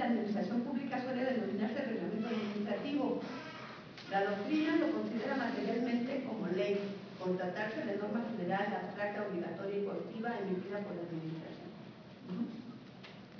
la administración pública suele denominarse reglamento administrativo. La doctrina lo considera materialmente como ley, por tratarse de norma general, abstracta, obligatoria y